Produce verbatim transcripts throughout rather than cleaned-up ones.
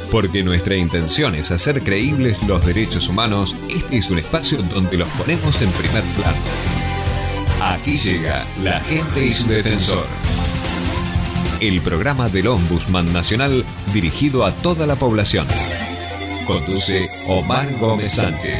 Porque nuestra intención es hacer creíbles los derechos humanos, este es un espacio donde los ponemos en primer plano. Aquí llega La Gente y su Defensor. El programa del Ombudsman Nacional dirigido a toda la población. Conduce Omar Gómez Sánchez.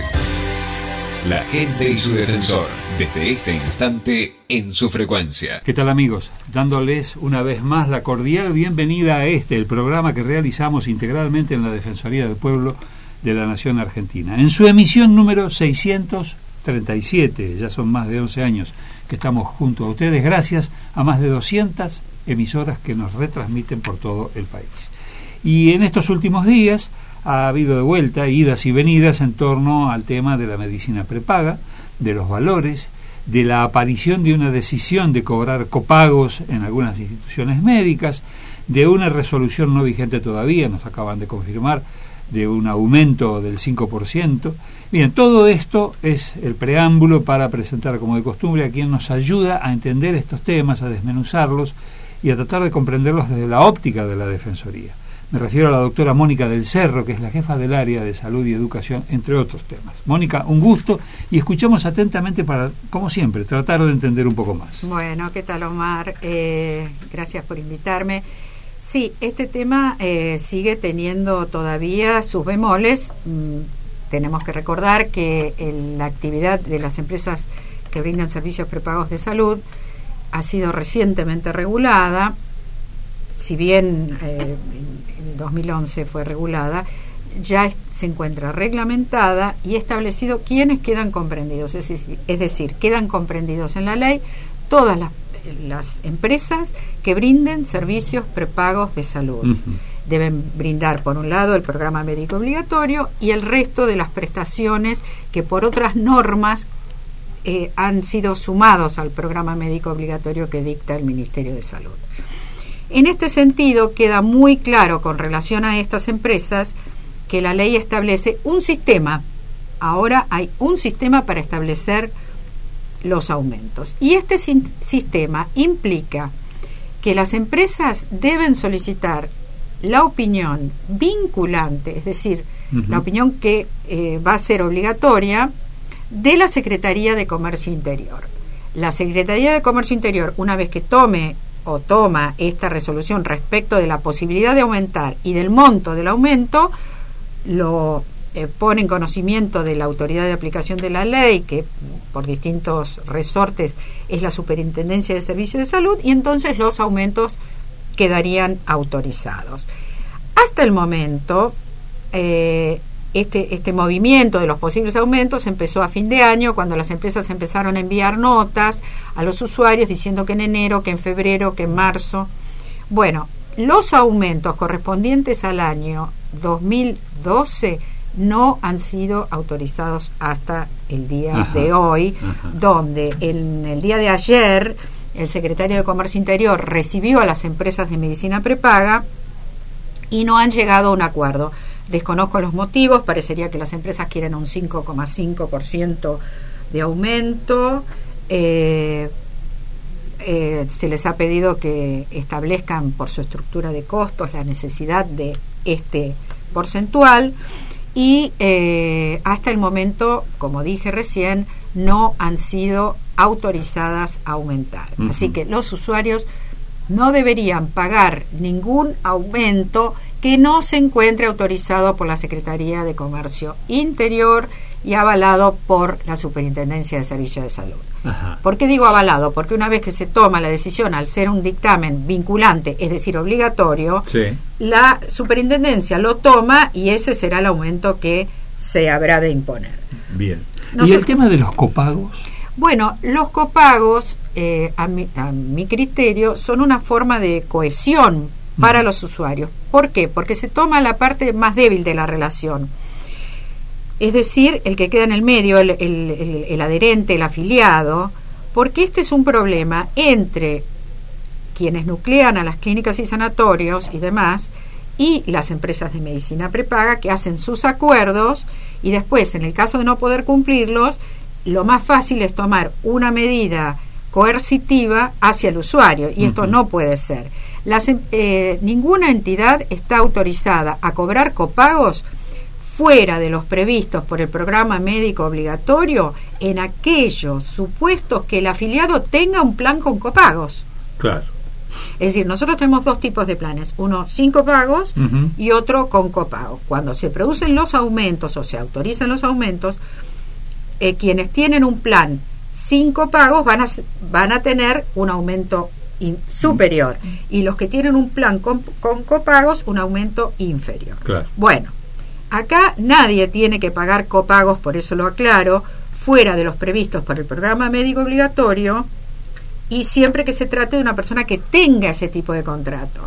La Gente y su Defensor, desde este instante en su frecuencia. ¿Qué tal, amigos? Dándoles una vez más la cordial bienvenida a este, el programa que realizamos integralmente en la Defensoría del Pueblo de la Nación Argentina. En su emisión número seiscientos treinta y siete, ya son más de once años que estamos junto a ustedes, gracias a más de doscientas emisoras que nos retransmiten por todo el país. Y en estos últimos días ha habido de vuelta idas y venidas en torno al tema de la medicina prepaga, de los valores, de la aparición de una decisión de cobrar copagos en algunas instituciones médicas, de una resolución no vigente todavía, nos acaban de confirmar, de un aumento del cinco por ciento. Bien, todo esto es el preámbulo para presentar, como de costumbre, a quien nos ayuda a entender estos temas, a desmenuzarlos y a tratar de comprenderlos desde la óptica de la Defensoría. Me refiero a la doctora Mónica del Cerro, que es la jefa del área de salud y educación, entre otros temas. Mónica, un gusto, y escuchamos atentamente para, como siempre, tratar de entender un poco más. Bueno, ¿qué tal, Omar? Eh, gracias por invitarme. Sí, este tema eh, sigue teniendo todavía sus bemoles. Mm, tenemos que recordar que el, la actividad de las empresas que brindan servicios prepagos de salud ha sido recientemente regulada. Si bien eh, en el dos mil once fue regulada, ya es, se encuentra reglamentada y establecido quiénes quedan comprendidos, es decir, es decir, quedan comprendidos en la ley todas las, las empresas que brinden servicios prepagos de salud. Uh-huh. Deben brindar, por un lado, el programa médico obligatorio y el resto de las prestaciones que por otras normas eh, han sido sumados al programa médico obligatorio que dicta el Ministerio de Salud. En este sentido, queda muy claro con relación a estas empresas que la ley establece un sistema. Ahora hay un sistema para establecer los aumentos. Y este sin- sistema implica que las empresas deben solicitar la opinión vinculante, es decir, uh-huh. la opinión que eh, va a ser obligatoria de la Secretaría de Comercio Interior. La Secretaría de Comercio Interior, una vez que tome o toma esta resolución respecto de la posibilidad de aumentar y del monto del aumento, lo eh, pone en conocimiento de la autoridad de aplicación de la ley, que por distintos resortes es la Superintendencia de Servicios de Salud, y entonces los aumentos quedarían autorizados. Hasta el momento, eh, Este, este movimiento de los posibles aumentos empezó a fin de año, cuando las empresas empezaron a enviar notas a los usuarios diciendo que en enero, que en febrero, que en marzo. Bueno, los aumentos correspondientes al año dos mil doce no han sido autorizados hasta el día ajá, de hoy, ajá. donde en el día de ayer el secretario de Comercio Interior recibió a las empresas de medicina prepaga y no han llegado a un acuerdo. Desconozco los motivos, parecería que las empresas quieren un cinco coma cinco por ciento de aumento. Eh, eh, se les ha pedido que establezcan por su estructura de costos la necesidad de este porcentual y eh, hasta el momento, como dije recién, no han sido autorizadas a aumentar. Uh-huh. Así que los usuarios no deberían pagar ningún aumento que no se encuentre autorizado por la Secretaría de Comercio Interior y avalado por la Superintendencia de Servicios de Salud. Ajá. ¿Por qué digo avalado? Porque una vez que se toma la decisión, al ser un dictamen vinculante, es decir, obligatorio, sí. la Superintendencia lo toma y ese será el aumento que se habrá de imponer. Bien. Nosotros, ¿y el tema de los copagos? Bueno, los copagos, eh, a, mi, a mi criterio, son una forma de cohesión para los usuarios. ¿Por qué? Porque se toma la parte más débil de la relación, es decir, el que queda en el medio, el, el, el, el adherente, el afiliado, porque este es un problema entre quienes nuclean a las clínicas y sanatorios y demás y las empresas de medicina prepaga que hacen sus acuerdos y después, en el caso de no poder cumplirlos, lo más fácil es tomar una medida coercitiva hacia el usuario y uh-huh. esto no puede ser. Las, eh, ninguna entidad está autorizada a cobrar copagos fuera de los previstos por el programa médico obligatorio en aquellos supuestos que el afiliado tenga un plan con copagos. Claro. Es decir, nosotros tenemos dos tipos de planes, uno sin copagos uh-huh. y otro con copagos. Cuando se producen los aumentos o se autorizan los aumentos, eh, quienes tienen un plan sin copagos van a, van a tener un aumento in, superior uh-huh. y los que tienen un plan con, con copagos un aumento inferior. Claro. Bueno, acá nadie tiene que pagar copagos, por eso lo aclaro, fuera de los previstos por el programa médico obligatorio, y siempre que se trate de una persona que tenga ese tipo de contrato.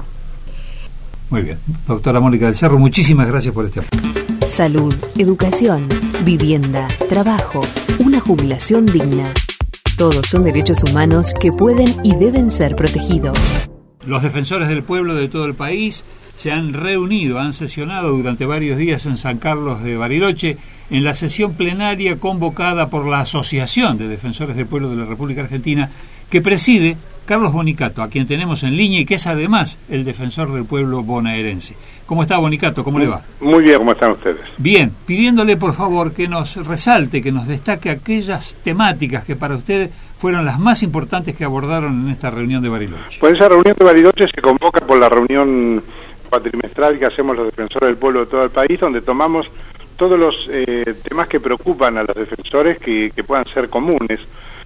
Muy bien. Doctora Mónica del Cerro, muchísimas gracias por este apoyo. Salud, educación, vivienda, trabajo, una jubilación digna. Todos son derechos humanos que pueden y deben ser protegidos. Los defensores del pueblo de todo el país se han reunido, han sesionado durante varios días en San Carlos de Bariloche en la sesión plenaria convocada por la Asociación de Defensores del Pueblo de la República Argentina, que preside Carlos Bonicato, a quien tenemos en línea y que es además el defensor del pueblo bonaerense. ¿Cómo está, Bonicato? ¿Cómo muy, le va? Muy bien, ¿cómo están ustedes? Bien, pidiéndole por favor que nos resalte, que nos destaque aquellas temáticas que para usted fueron las más importantes que abordaron en esta reunión de Bariloche. Pues esa reunión de Bariloche se convoca por la reunión cuatrimestral que hacemos los defensores del pueblo de todo el país, donde tomamos todos los eh, temas que preocupan a los defensores que, que puedan ser comunes.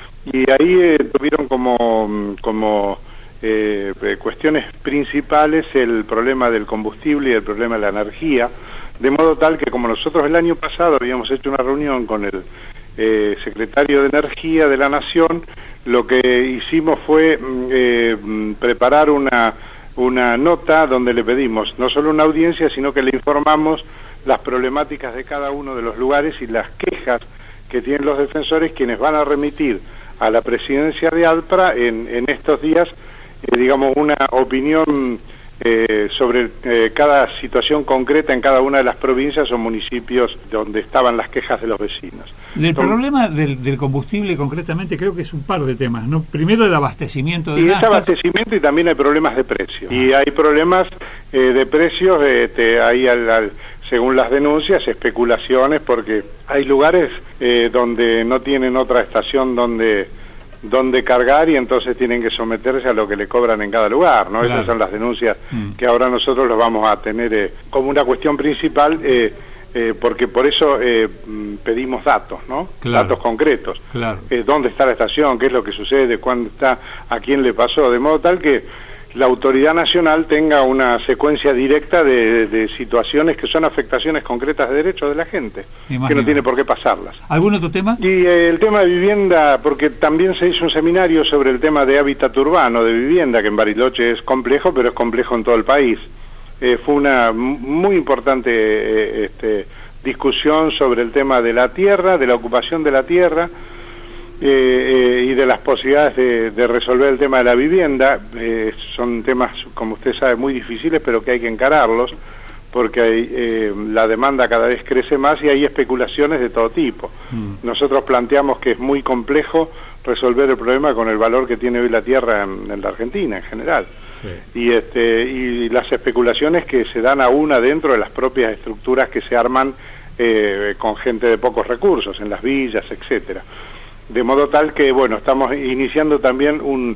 Y ahí eh, tuvieron como, como eh, cuestiones principales el problema del combustible y el problema de la energía, de modo tal que como nosotros el año pasado habíamos hecho una reunión con el eh, secretario de Energía de la Nación, lo que hicimos fue eh, preparar una, una nota donde le pedimos no solo una audiencia, sino que le informamos las problemáticas de cada uno de los lugares y las quejas que tienen los defensores, quienes van a remitir a la presidencia de ALPRA en, en estos días, eh, digamos, una opinión eh, sobre eh, cada situación concreta en cada una de las provincias o municipios donde estaban las quejas de los vecinos. El Entonces, problema del, del combustible concretamente creo que es un par de temas, ¿no? Primero el abastecimiento de y naftas. ese abastecimiento y también hay problemas de precio. Ah. Y hay problemas eh, de precios, eh, te, ahí al, al según las denuncias, especulaciones, porque hay lugares eh, donde no tienen otra estación donde donde cargar y entonces tienen que someterse a lo que le cobran en cada lugar, ¿no? Claro. Esas son las denuncias mm. que ahora nosotros los vamos a tener eh, como una cuestión principal, eh, eh, porque por eso eh, pedimos datos, ¿no? Claro. Datos concretos. Claro. Eh, ¿Dónde está la estación? ¿Qué es lo que sucede? ¿Cuándo está? ¿A quién le pasó? De modo tal que la autoridad nacional tenga una secuencia directa de, de, de situaciones que son afectaciones concretas de derechos de la gente, Imagino. que no tiene por qué pasarlas. ¿Algún otro tema? Y eh, el tema de vivienda, porque también se hizo un seminario sobre el tema de hábitat urbano, de vivienda, que en Bariloche es complejo, pero es complejo en todo el país. Eh, fue una muy importante eh, este, discusión sobre el tema de la tierra, de la ocupación de la tierra, Eh, eh, y de las posibilidades de, de resolver el tema de la vivienda. Eh, son temas, como usted sabe, muy difíciles, pero que hay que encararlos, porque hay, eh, la demanda cada vez crece más y hay especulaciones de todo tipo. Mm. Nosotros planteamos que es muy complejo resolver el problema con el valor que tiene hoy la tierra en, en la Argentina en general. Sí. Y, este, y las especulaciones que se dan aún adentro de las propias estructuras que se arman eh, con gente de pocos recursos, en las villas, etcétera. De modo tal que, bueno, estamos iniciando también un,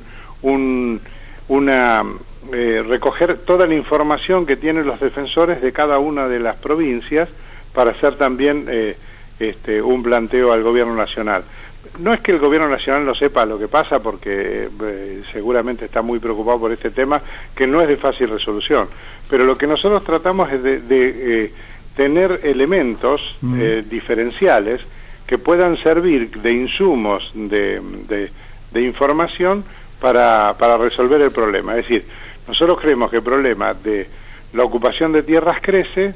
un una eh, recoger toda la información que tienen los defensores de cada una de las provincias para hacer también eh, este, un planteo al gobierno nacional. No es que el gobierno nacional no sepa lo que pasa, porque eh, seguramente está muy preocupado por este tema, que no es de fácil resolución, pero lo que nosotros tratamos es de, de eh, tener elementos mm. eh, diferenciales que puedan servir de insumos de, de, de información para, para resolver el problema. Es decir, nosotros creemos que el problema de la ocupación de tierras crece,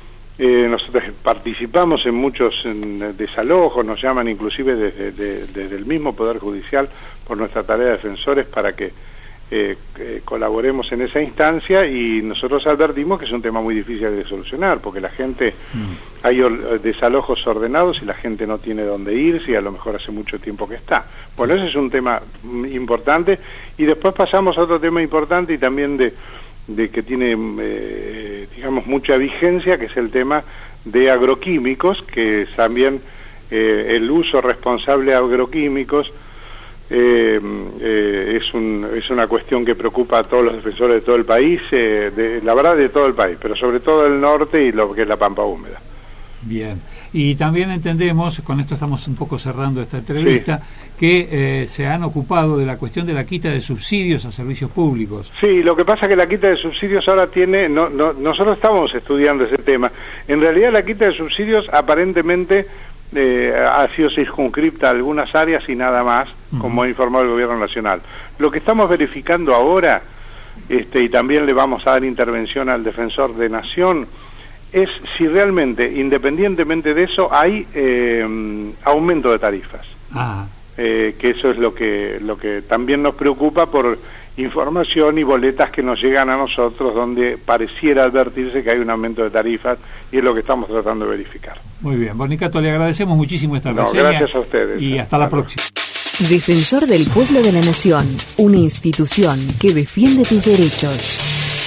eh, nosotros participamos en muchos en, desalojos, nos llaman inclusive desde, de, desde el mismo Poder Judicial por nuestra tarea de defensores para que eh, eh, colaboremos en esa instancia, y nosotros advertimos que es un tema muy difícil de solucionar, porque la gente, mm. hay or, desalojos ordenados y la gente no tiene dónde irse, y a lo mejor hace mucho tiempo que está. Bueno, ese es un tema importante, y después pasamos a otro tema importante y también de, de que tiene, eh, digamos, mucha vigencia, que es el tema de agroquímicos, que también eh, el uso responsable de agroquímicos Eh, eh, es, un, es una cuestión que preocupa a todos los defensores de todo el país, eh, de, la verdad de todo el país, pero sobre todo el norte y lo que es la Pampa Húmeda. Bien, y también entendemos, con esto estamos un poco cerrando esta entrevista, sí. que eh, se han ocupado de la cuestión de la quita de subsidios a servicios públicos. Sí, lo que pasa es que la quita de subsidios ahora tiene, no, no, nosotros estamos estudiando ese tema, en realidad la quita de subsidios aparentemente Eh, ha sido circunscripta a algunas áreas y nada más, uh-huh. como ha informado el Gobierno Nacional. Lo que estamos verificando ahora, este, y también le vamos a dar intervención al Defensor de Nación, es si realmente, independientemente de eso, hay eh, aumento de tarifas. Ah. Eh, que eso es lo que, lo que también nos preocupa por información y boletas que nos llegan a nosotros donde pareciera advertirse que hay un aumento de tarifas, y es lo que estamos tratando de verificar. Muy bien, Bonicato, le agradecemos muchísimo esta no, reseña. Gracias a ustedes. Y hasta la próxima. Defensor del Pueblo de la Nación, una institución que defiende tus derechos.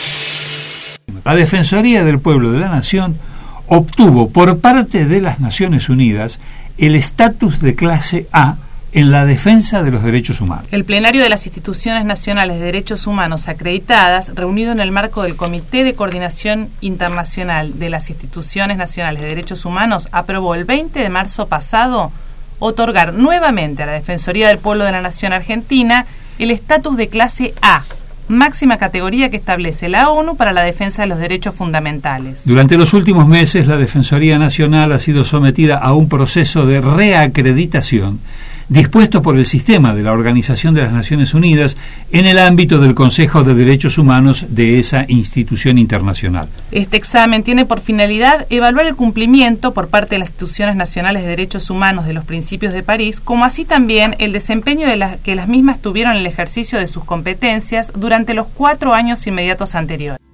La Defensoría del Pueblo de la Nación obtuvo por parte de las Naciones Unidas el estatus de clase A en la defensa de los derechos humanos. El plenario de las Instituciones Nacionales de Derechos Humanos acreditadas, reunido en el marco del Comité de Coordinación Internacional de las Instituciones Nacionales de Derechos Humanos, aprobó el veinte de marzo pasado otorgar nuevamente a la Defensoría del Pueblo de la Nación Argentina el estatus de clase A, máxima categoría que establece la ONU para la defensa de los derechos fundamentales. Durante los últimos meses, la Defensoría Nacional ha sido sometida a un proceso de reacreditación dispuesto por el sistema de la Organización de las Naciones Unidas en el ámbito del Consejo de Derechos Humanos de esa institución internacional. Este examen tiene por finalidad evaluar el cumplimiento por parte de las instituciones nacionales de derechos humanos de los principios de París, como así también el desempeño de la, que las mismas tuvieron en el ejercicio de sus competencias durante los cuatro años inmediatos anteriores.